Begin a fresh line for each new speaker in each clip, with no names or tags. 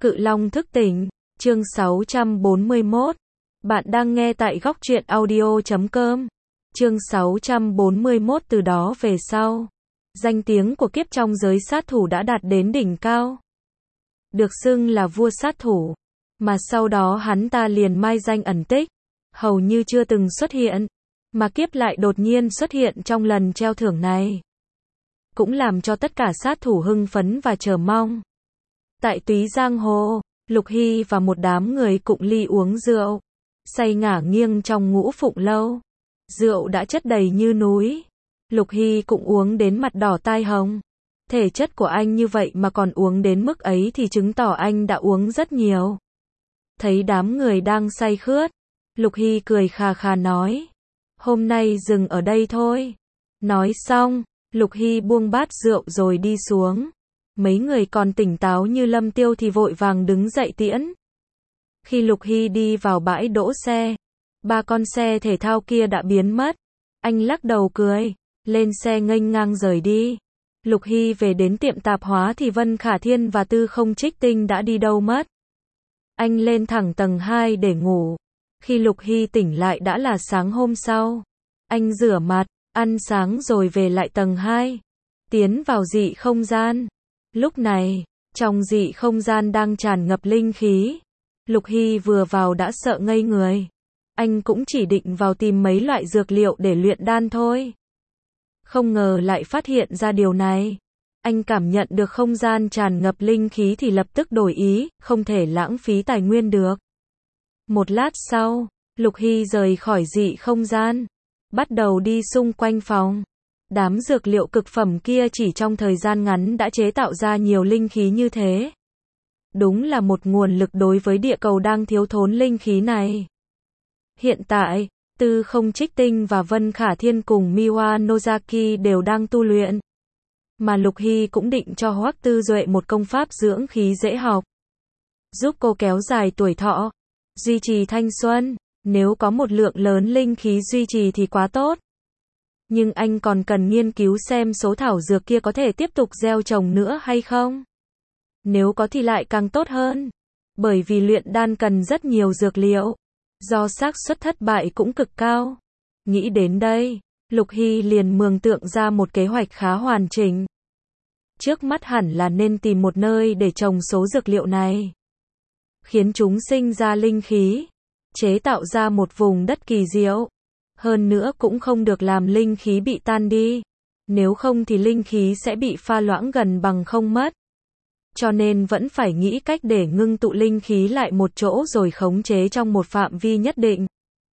Cự Long thức tỉnh, chương 641. Bạn đang nghe tại góc truyện audio.com. Chương 641. Từ đó về sau, danh tiếng của Kiếp trong giới sát thủ đã đạt đến đỉnh cao. Được xưng là vua sát thủ, mà sau đó hắn ta liền mai danh ẩn tích, hầu như chưa từng xuất hiện, mà Kiếp lại đột nhiên xuất hiện trong lần treo thưởng này. Cũng làm cho tất cả sát thủ hưng phấn và chờ mong. Tại túy giang hồ, Lục Hy và một đám người cụng ly uống rượu, say ngả nghiêng trong Ngũ Phụng lâu. Rượu đã chất đầy như núi. Lục Hy cũng uống đến mặt đỏ tai hồng. Thể chất của anh như vậy mà còn uống đến mức ấy thì chứng tỏ anh đã uống rất nhiều. Thấy đám người đang say khướt, Lục Hy cười khà khà nói: "Hôm nay dừng ở đây thôi." Nói xong, Lục Hy buông bát rượu rồi đi xuống. Mấy người còn tỉnh táo như Lâm Tiêu thì vội vàng đứng dậy tiễn. Khi Lục Hy đi vào bãi đỗ xe, ba con xe thể thao kia đã biến mất. Anh lắc đầu cười, lên xe nghênh ngang rời đi. Lục Hy về đến tiệm tạp hóa thì Vân Khả Thiên và Tư Không Trích Tinh đã đi đâu mất. Anh lên thẳng tầng 2 để ngủ. Khi Lục Hy tỉnh lại đã là sáng hôm sau. Anh rửa mặt, ăn sáng rồi về lại tầng 2. Tiến vào dị không gian. Lúc này, trong dị không gian đang tràn ngập linh khí. Lục Hy vừa vào đã sợ ngây người. Anh cũng chỉ định vào tìm mấy loại dược liệu để luyện đan thôi. Không ngờ lại phát hiện ra điều này. Anh cảm nhận được không gian tràn ngập linh khí thì lập tức đổi ý, không thể lãng phí tài nguyên được. Một lát sau, Lục Hy rời khỏi dị không gian, bắt đầu đi xung quanh phòng. Đám dược liệu cực phẩm kia chỉ trong thời gian ngắn đã chế tạo ra nhiều linh khí như thế. Đúng là một nguồn lực đối với địa cầu đang thiếu thốn linh khí này. Hiện tại, Tư Không Trích Tinh và Vân Khả Thiên cùng Miwa Nozaki đều đang tu luyện. Mà Lục Hy cũng định cho Hoắc Tư Duệ một công pháp dưỡng khí dễ học, giúp cô kéo dài tuổi thọ, duy trì thanh xuân. Nếu có một lượng lớn linh khí duy trì thì quá tốt. Nhưng anh còn cần nghiên cứu xem số thảo dược kia có thể tiếp tục gieo trồng nữa hay không. Nếu có thì lại càng tốt hơn. Bởi vì luyện đan cần rất nhiều dược liệu, do xác suất thất bại cũng cực cao. Nghĩ đến đây, Lục Hy liền mường tượng ra một kế hoạch khá hoàn chỉnh. Trước mắt hẳn là nên tìm một nơi để trồng số dược liệu này, khiến chúng sinh ra linh khí, chế tạo ra một vùng đất kỳ diệu. Hơn nữa cũng không được làm linh khí bị tan đi. Nếu không thì linh khí sẽ bị pha loãng gần bằng không mất. Cho nên vẫn phải nghĩ cách để ngưng tụ linh khí lại một chỗ rồi khống chế trong một phạm vi nhất định.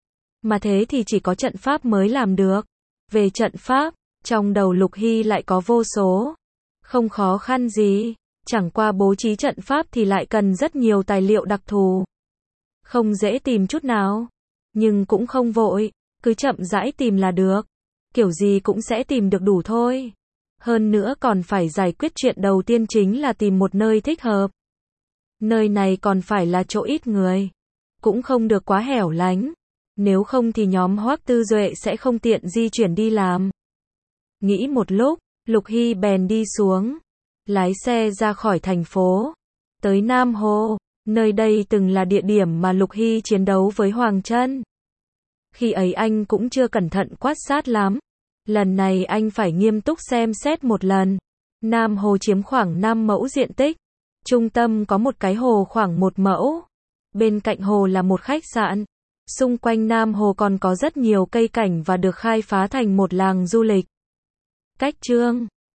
Mà thế thì chỉ có trận pháp mới làm được. Về trận pháp, trong đầu Lục Hy lại có vô số. Không khó khăn gì. Chẳng qua bố trí trận pháp thì lại cần rất nhiều tài liệu đặc thù. Không dễ tìm chút nào. Nhưng cũng không vội. Cứ chậm rãi tìm là được. Kiểu gì cũng sẽ tìm được đủ thôi. Hơn nữa còn phải giải quyết chuyện đầu tiên chính là tìm một nơi thích hợp. Nơi này còn phải là chỗ ít người. Cũng không được quá hẻo lánh. Nếu không thì nhóm Hoắc Tư Duệ sẽ không tiện di chuyển đi làm. Nghĩ một lúc, Lục Hy bèn đi xuống. Lái xe ra khỏi thành phố. Tới Nam Hồ. Nơi đây từng là địa điểm mà Lục Hy chiến đấu với Hoàng Trân. Khi ấy anh cũng chưa cẩn thận quan sát lắm. Lần này anh phải nghiêm túc xem xét một lần. Nam Hồ chiếm khoảng 5 mẫu diện tích. Trung tâm có một cái hồ khoảng 1 mẫu. Bên cạnh hồ là một khách sạn. Xung quanh Nam Hồ còn có rất nhiều cây cảnh và được khai phá thành một làng du lịch. Cách chương